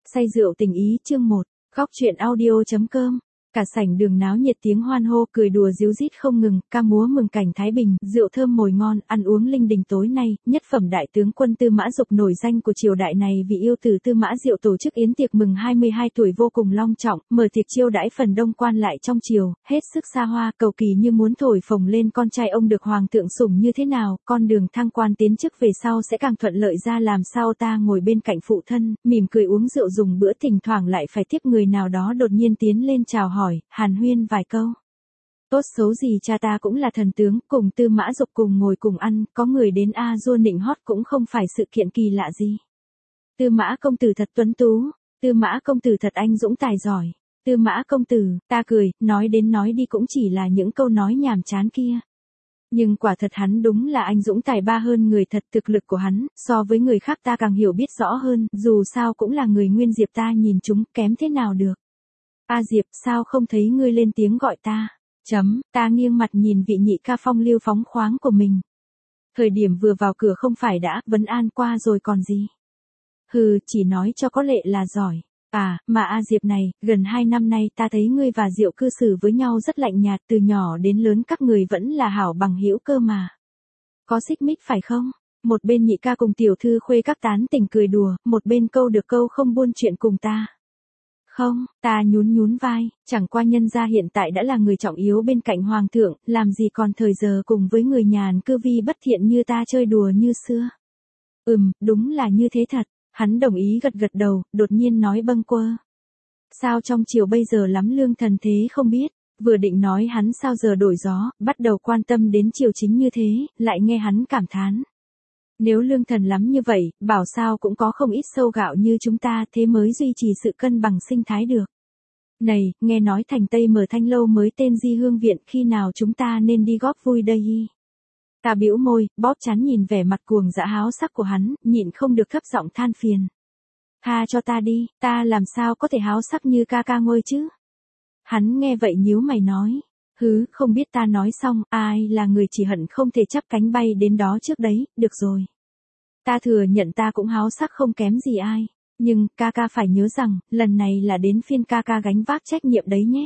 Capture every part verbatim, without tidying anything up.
Say rượu tình ý chương một, góc truyện audio.com. Cả sảnh đường náo nhiệt tiếng hoan hô, cười đùa ríu rít không ngừng, ca múa mừng cảnh Thái Bình, rượu thơm mồi ngon, ăn uống linh đình. Tối nay, nhất phẩm đại tướng quân Tư Mã Dục nổi danh của triều đại này vì yêu tử Tư Mã Diệu tổ chức yến tiệc mừng hai mươi hai tuổi vô cùng long trọng, mở tiệc chiêu đãi phần đông quan lại trong triều, hết sức xa hoa, cầu kỳ như muốn thổi phồng lên con trai ông được hoàng thượng sủng như thế nào, con đường thăng quan tiến chức về sau sẽ càng thuận lợi ra làm sao. Ta ngồi bên cạnh phụ thân, mỉm cười uống rượu dùng bữa, thỉnh thoảng lại phải tiếp người nào đó đột nhiên tiến lên chào hỏi, hàn huyên vài câu. Tốt xấu gì cha ta cũng là thần tướng, cùng Tư Mã Dục cùng ngồi cùng ăn, có người đến a dua nịnh hót cũng không phải sự kiện kỳ lạ gì. Tư Mã công tử thật tuấn tú, Tư Mã công tử thật anh dũng tài giỏi, Tư Mã công tử, ta cười, nói đến nói đi cũng chỉ là những câu nói nhàm chán kia. Nhưng quả thật hắn đúng là anh dũng tài ba hơn người thật, thực lực của hắn, so với người khác ta càng hiểu biết rõ hơn, dù sao cũng là người Nguyên Diệp ta nhìn chúng, kém thế nào được. A Diệp, sao không thấy ngươi lên tiếng gọi ta? Chấm, ta nghiêng mặt nhìn vị nhị ca phong lưu phóng khoáng của mình. Thời điểm vừa vào cửa không phải đã vấn an qua rồi còn gì? Hừ, chỉ nói cho có lệ là giỏi. À, mà A Diệp này, gần hai năm nay ta thấy ngươi và Diệu cư xử với nhau rất lạnh nhạt, từ nhỏ đến lớn các người vẫn là hảo bằng hữu cơ mà. Có xích mích phải không? Một bên nhị ca cùng tiểu thư khuê các tán tỉnh cười đùa, một bên câu được câu không buôn chuyện cùng ta. Không, ta nhún nhún vai, chẳng qua nhân gia hiện tại đã là người trọng yếu bên cạnh hoàng thượng, làm gì còn thời giờ cùng với người nhàn cư vi bất thiện như ta chơi đùa như xưa. Ừm, đúng là như thế thật, hắn đồng ý gật gật đầu, đột nhiên nói bâng quơ. Sao trong triều bây giờ lắm lương thần thế không biết, vừa định nói hắn sao giờ đổi gió, bắt đầu quan tâm đến triều chính như thế, lại nghe hắn cảm thán. Nếu lương thần lắm như vậy, bảo sao cũng có không ít sâu gạo như chúng ta, thế mới duy trì sự cân bằng sinh thái được. Này, nghe nói thành Tây mở thanh lâu mới tên Di Hương Viện, khi nào chúng ta nên đi góp vui đây? Ta bĩu môi, bóp trán nhìn vẻ mặt cuồng dã háo sắc của hắn, nhịn không được thấp giọng than phiền. Tha cho ta đi, ta làm sao có thể háo sắc như ca ca ngôi chứ? Hắn nghe vậy nhíu mày nói. Hứ, không biết ta nói xong, ai là người chỉ hận không thể chắp cánh bay đến đó trước đấy, được rồi. Ta thừa nhận ta cũng háo sắc không kém gì ai, nhưng ca ca phải nhớ rằng, lần này là đến phiên ca ca gánh vác trách nhiệm đấy nhé.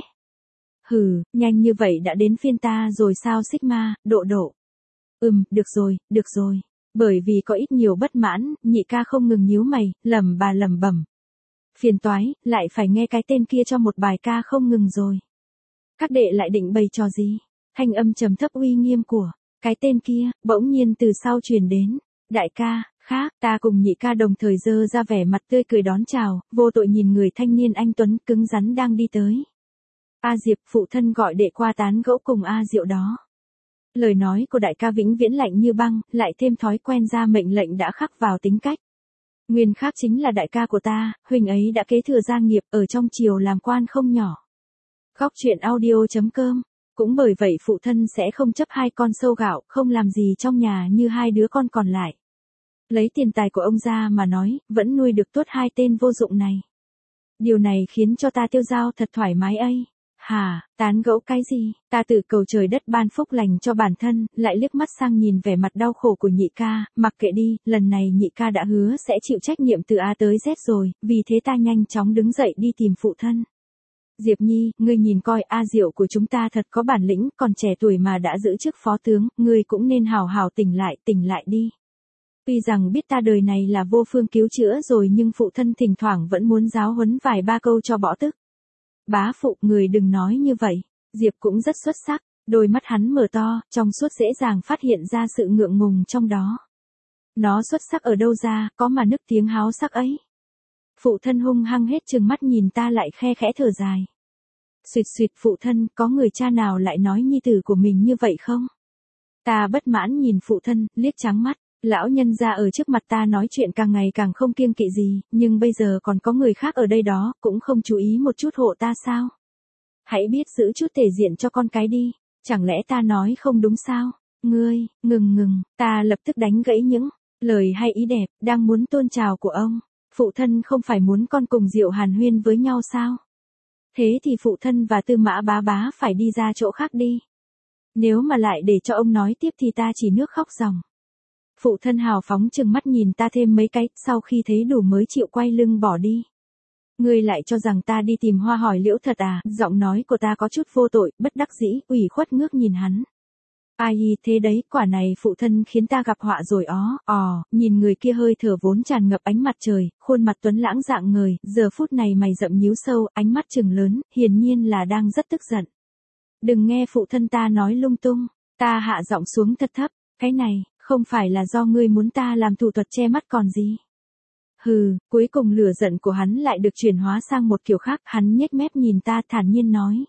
Hừ, nhanh như vậy đã đến phiên ta rồi sao Sigma, độ độ. Ừm, được rồi, được rồi. Bởi vì có ít nhiều bất mãn, nhị ca không ngừng nhíu mày, lẩm bà lẩm bẩm. Phiền toái, lại phải nghe cái tên kia cho một bài ca không ngừng rồi. Các đệ lại định bày trò gì? Thanh âm trầm thấp uy nghiêm của cái tên kia, bỗng nhiên từ sau truyền đến. Đại ca, khác, ta cùng nhị ca đồng thời dơ ra vẻ mặt tươi cười đón chào, vô tội nhìn người thanh niên anh tuấn cứng rắn đang đi tới. A Diệp, phụ thân gọi đệ qua tán gẫu cùng A Diệu đó. Lời nói của đại ca vĩnh viễn lạnh như băng, lại thêm thói quen ra mệnh lệnh đã khắc vào tính cách. Nguyên khác chính là đại ca của ta, huynh ấy đã kế thừa gia nghiệp ở trong triều làm quan không nhỏ. Góc truyện audio.com. Cũng bởi vậy phụ thân sẽ không chấp hai con sâu gạo, không làm gì trong nhà như hai đứa con còn lại. Lấy tiền tài của ông ra mà nói, vẫn nuôi được tốt hai tên vô dụng này. Điều này khiến cho ta tiêu dao thật thoải mái ấy. Hả, tán gẫu cái gì, ta tự cầu trời đất ban phúc lành cho bản thân, lại liếc mắt sang nhìn vẻ mặt đau khổ của nhị ca, mặc kệ đi, lần này nhị ca đã hứa sẽ chịu trách nhiệm từ A tới Z rồi, vì thế ta nhanh chóng đứng dậy đi tìm phụ thân. Diệp Nhi, ngươi nhìn coi A Diệu của chúng ta thật có bản lĩnh, còn trẻ tuổi mà đã giữ chức phó tướng, ngươi cũng nên hào hào tỉnh lại, tỉnh lại đi. Tuy rằng biết ta đời này là vô phương cứu chữa rồi nhưng phụ thân thỉnh thoảng vẫn muốn giáo huấn vài ba câu cho bỏ tức. Bá phụ, người đừng nói như vậy, Diệp cũng rất xuất sắc, đôi mắt hắn mở to, trong suốt dễ dàng phát hiện ra sự ngượng ngùng trong đó. Nó xuất sắc ở đâu ra, có mà nức tiếng háo sắc ấy. Phụ thân hung hăng hết trừng mắt nhìn ta lại khe khẽ thở dài. Xuyệt xuyệt, phụ thân, có người cha nào lại nói nhi tử của mình như vậy không? Ta bất mãn nhìn phụ thân, liếc trắng mắt, lão nhân ra ở trước mặt ta nói chuyện càng ngày càng không kiêng kỵ gì, nhưng bây giờ còn có người khác ở đây đó, cũng không chú ý một chút hộ ta sao? Hãy biết giữ chút thể diện cho con cái đi, chẳng lẽ ta nói không đúng sao? Ngươi, ngừng ngừng, ta lập tức đánh gãy những lời hay ý đẹp, đang muốn tôn trào của ông. Phụ thân không phải muốn con cùng Diệu hàn huyên với nhau sao? Thế thì phụ thân và Tư Mã bá bá phải đi ra chỗ khác đi. Nếu mà lại để cho ông nói tiếp thì ta chỉ nước khóc ròng. Phụ thân hào phóng chừng mắt nhìn ta thêm mấy cái, sau khi thấy đủ mới chịu quay lưng bỏ đi. Ngươi lại cho rằng ta đi tìm Hoa hỏi liễu thật à, giọng nói của ta có chút vô tội, bất đắc dĩ, ủy khuất ngước nhìn hắn. Ai thế đấy, quả này phụ thân khiến ta gặp họa rồi ó, ò, nhìn người kia hơi thở vốn tràn ngập ánh mặt trời, khuôn mặt tuấn lãng dạng ngời, giờ phút này mày rậm nhíu sâu, ánh mắt trừng lớn, hiển nhiên là đang rất tức giận. Đừng nghe phụ thân ta nói lung tung, ta hạ giọng xuống thật thấp, cái này, không phải là do ngươi muốn ta làm thủ thuật che mắt còn gì. Hừ, cuối cùng lửa giận của hắn lại được chuyển hóa sang một kiểu khác, hắn nhếch mép nhìn ta thản nhiên nói.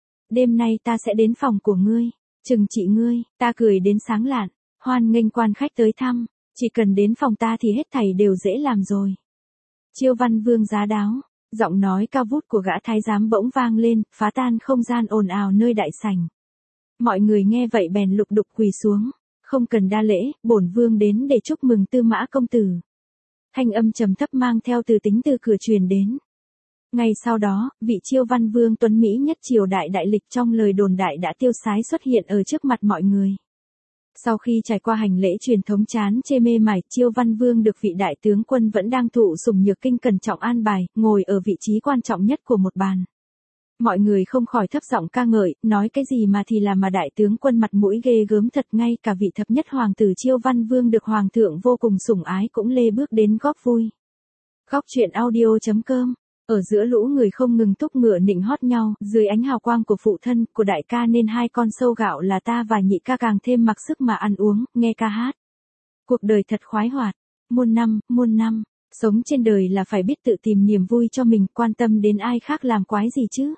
Đêm nay ta sẽ đến phòng của ngươi, trừng trị ngươi, ta cười đến sáng lạn, hoan nghênh quan khách tới thăm, chỉ cần đến phòng ta thì hết thảy đều dễ làm rồi. Chiêu Văn Vương giá đáo, giọng nói cao vút của gã thái giám bỗng vang lên, phá tan không gian ồn ào nơi đại sảnh. Mọi người nghe vậy bèn lục đục quỳ xuống, không cần đa lễ, bổn vương đến để chúc mừng Tư Mã công tử. Thanh âm trầm thấp mang theo từ tính từ cửa truyền đến. Ngay sau đó, vị Chiêu Văn Vương tuấn mỹ nhất triều đại đại lịch trong lời đồn đại đã tiêu sái xuất hiện ở trước mặt mọi người. Sau khi trải qua hành lễ truyền thống chán chê mê mải, Chiêu Văn Vương được vị đại tướng quân vẫn đang thụ sủng nhược kinh cẩn trọng an bài, ngồi ở vị trí quan trọng nhất của một bàn. Mọi người không khỏi thấp giọng ca ngợi, nói cái gì mà thì là mà đại tướng quân mặt mũi ghê gớm thật, ngay cả vị thập nhất hoàng tử Chiêu Văn Vương được hoàng thượng vô cùng sủng ái cũng lê bước đến góp vui. Góc truyện audio chấm com. Ở giữa lũ người không ngừng túc ngựa nịnh hót nhau, dưới ánh hào quang của phụ thân, của đại ca nên hai con sâu gạo là ta và nhị ca càng thêm mặc sức mà ăn uống, nghe ca hát. Cuộc đời thật khoái hoạt, muôn năm, muôn năm, sống trên đời là phải biết tự tìm niềm vui cho mình, quan tâm đến ai khác làm quái gì chứ.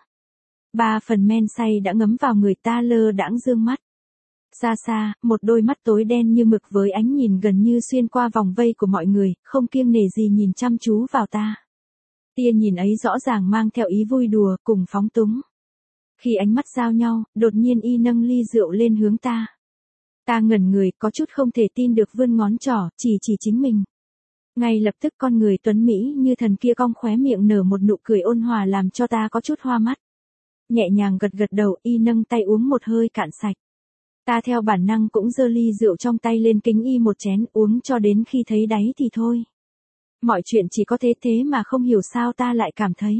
Ba phần men say đã ngấm vào người ta, lơ đãng dương mắt. Xa xa, một đôi mắt tối đen như mực với ánh nhìn gần như xuyên qua vòng vây của mọi người, không kiêng nể gì nhìn chăm chú vào ta. Tia nhìn ấy rõ ràng mang theo ý vui đùa, cùng phóng túng. Khi ánh mắt giao nhau, đột nhiên y nâng ly rượu lên hướng ta. Ta ngẩn người, có chút không thể tin được vươn ngón trỏ, chỉ chỉ chính mình. Ngay lập tức con người tuấn mỹ như thần kia cong khóe miệng nở một nụ cười ôn hòa làm cho ta có chút hoa mắt. Nhẹ nhàng gật gật đầu, y nâng tay uống một hơi cạn sạch. Ta theo bản năng cũng giơ ly rượu trong tay lên kính y một chén, uống cho đến khi thấy đáy thì thôi. Mọi chuyện chỉ có thế thế mà không hiểu sao ta lại cảm thấy.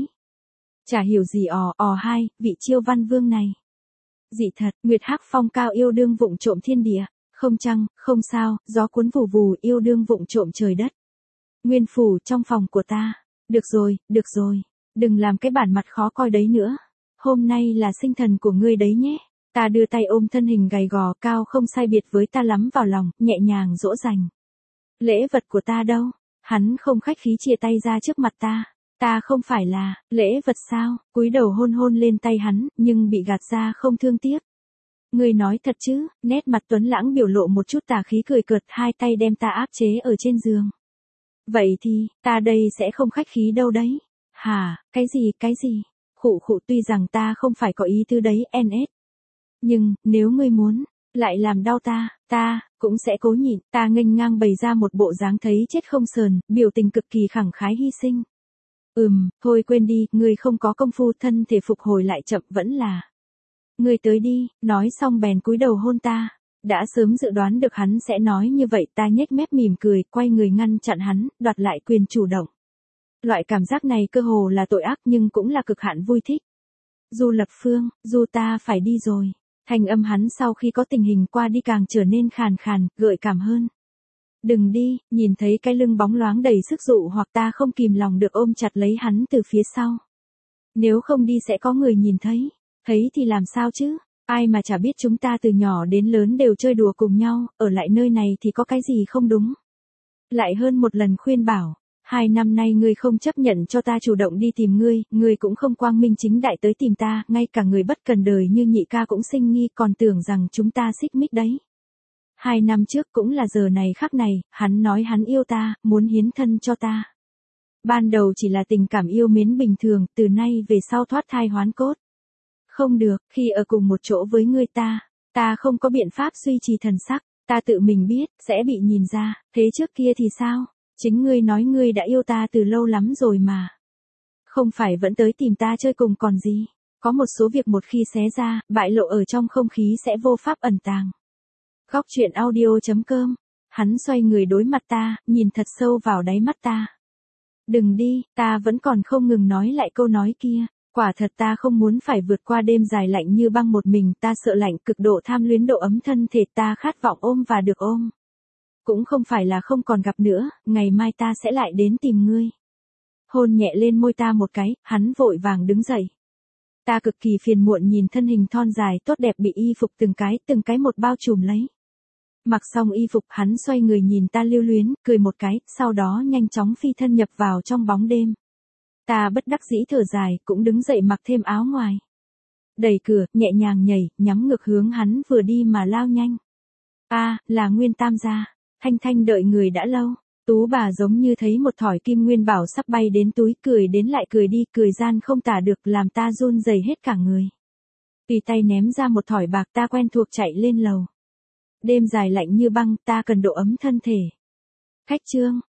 Chả hiểu gì ò ò hai, vị Chiêu Văn Vương này. Dị thật, Nguyệt Hắc phong cao yêu đương vụng trộm thiên địa, không trăng, không sao, gió cuốn vù vù yêu đương vụng trộm trời đất. Nguyên phủ trong phòng của ta. Được rồi, được rồi, đừng làm cái bản mặt khó coi đấy nữa. Hôm nay là sinh thần của ngươi đấy nhé. Ta đưa tay ôm thân hình gầy gò cao không sai biệt với ta lắm vào lòng, nhẹ nhàng dỗ dành. Lễ vật của ta đâu? Hắn không khách khí chia tay ra trước mặt ta. Ta không phải là, lễ vật sao? Cúi đầu hôn hôn lên tay hắn, nhưng bị gạt ra không thương tiếc. Ngươi nói thật chứ? Nét mặt tuấn lãng biểu lộ một chút tà khí cười cợt, hai tay đem ta áp chế ở trên giường. Vậy thì, ta đây sẽ không khách khí đâu đấy. Hả, cái gì, cái gì? Khụ khụ, tuy rằng ta không phải có ý tư đấy, en ét. Nhưng, nếu ngươi muốn, lại làm đau ta, ta, cũng sẽ cố nhịn. Ta nghênh ngang bày ra một bộ dáng thấy chết không sờn, biểu tình cực kỳ khẳng khái hy sinh. Ừm, thôi quên đi, ngươi không có công phu, thân thể phục hồi lại chậm vẫn là. Ngươi tới đi, nói xong bèn cúi đầu hôn ta. Đã sớm dự đoán được hắn sẽ nói như vậy, ta nhếch mép mỉm cười, quay người ngăn chặn hắn, đoạt lại quyền chủ động. Loại cảm giác này cơ hồ là tội ác nhưng cũng là cực hạn vui thích. Du Lập Phương, Du ta phải đi rồi. Thanh âm hắn sau khi có tình hình qua đi càng trở nên khàn khàn, gợi cảm hơn. Đừng đi, nhìn thấy cái lưng bóng loáng đầy sức dụ hoặc ta không kìm lòng được ôm chặt lấy hắn từ phía sau. Nếu không đi sẽ có người nhìn thấy. Thấy thì làm sao chứ? Ai mà chả biết chúng ta từ nhỏ đến lớn đều chơi đùa cùng nhau, ở lại nơi này thì có cái gì không đúng. Lại hơn một lần khuyên bảo. Hai năm nay ngươi không chấp nhận cho ta chủ động đi tìm ngươi, ngươi cũng không quang minh chính đại tới tìm ta, ngay cả người bất cần đời như nhị ca cũng sinh nghi, còn tưởng rằng chúng ta xích mích đấy. Hai năm trước cũng là giờ này khắc này, hắn nói hắn yêu ta, muốn hiến thân cho ta. Ban đầu chỉ là tình cảm yêu mến bình thường, từ nay về sau thoát thai hoán cốt. Không được, khi ở cùng một chỗ với ngươi ta, ta không có biện pháp duy trì thần sắc, ta tự mình biết, sẽ bị nhìn ra, thế trước kia thì sao? Chính ngươi nói ngươi đã yêu ta từ lâu lắm rồi mà. Không phải vẫn tới tìm ta chơi cùng còn gì. Có một số việc một khi xé ra, bại lộ ở trong không khí sẽ vô pháp ẩn tàng. Góc truyện audio chấm com. Hắn xoay người đối mặt ta, nhìn thật sâu vào đáy mắt ta. Đừng đi, ta vẫn còn không ngừng nói lại câu nói kia. Quả thật ta không muốn phải vượt qua đêm dài lạnh như băng một mình, ta sợ lạnh cực độ tham luyến độ ấm thân thể, ta khát vọng ôm và được ôm. Cũng không phải là không còn gặp nữa, ngày mai ta sẽ lại đến tìm ngươi. Hôn nhẹ lên môi ta một cái, hắn vội vàng đứng dậy. Ta cực kỳ phiền muộn nhìn thân hình thon dài tốt đẹp bị y phục từng cái từng cái một bao trùm lấy. Mặc xong y phục hắn xoay người nhìn ta lưu luyến, cười một cái, sau đó nhanh chóng phi thân nhập vào trong bóng đêm. Ta bất đắc dĩ thở dài, cũng đứng dậy mặc thêm áo ngoài. Đẩy cửa, nhẹ nhàng nhảy, nhắm ngược hướng hắn vừa đi mà lao nhanh. A, à, là Nguyên Tam gia. Thanh Thanh đợi người đã lâu. Tú bà giống như thấy một thỏi kim nguyên bảo sắp bay đến túi, cười đến lại cười đi, cười gian không tả được, làm ta run rẩy hết cả người. Tùy tay ném ra một thỏi bạc, ta quen thuộc chạy lên lầu. Đêm dài lạnh như băng, ta cần độ ấm thân thể. Khách trương,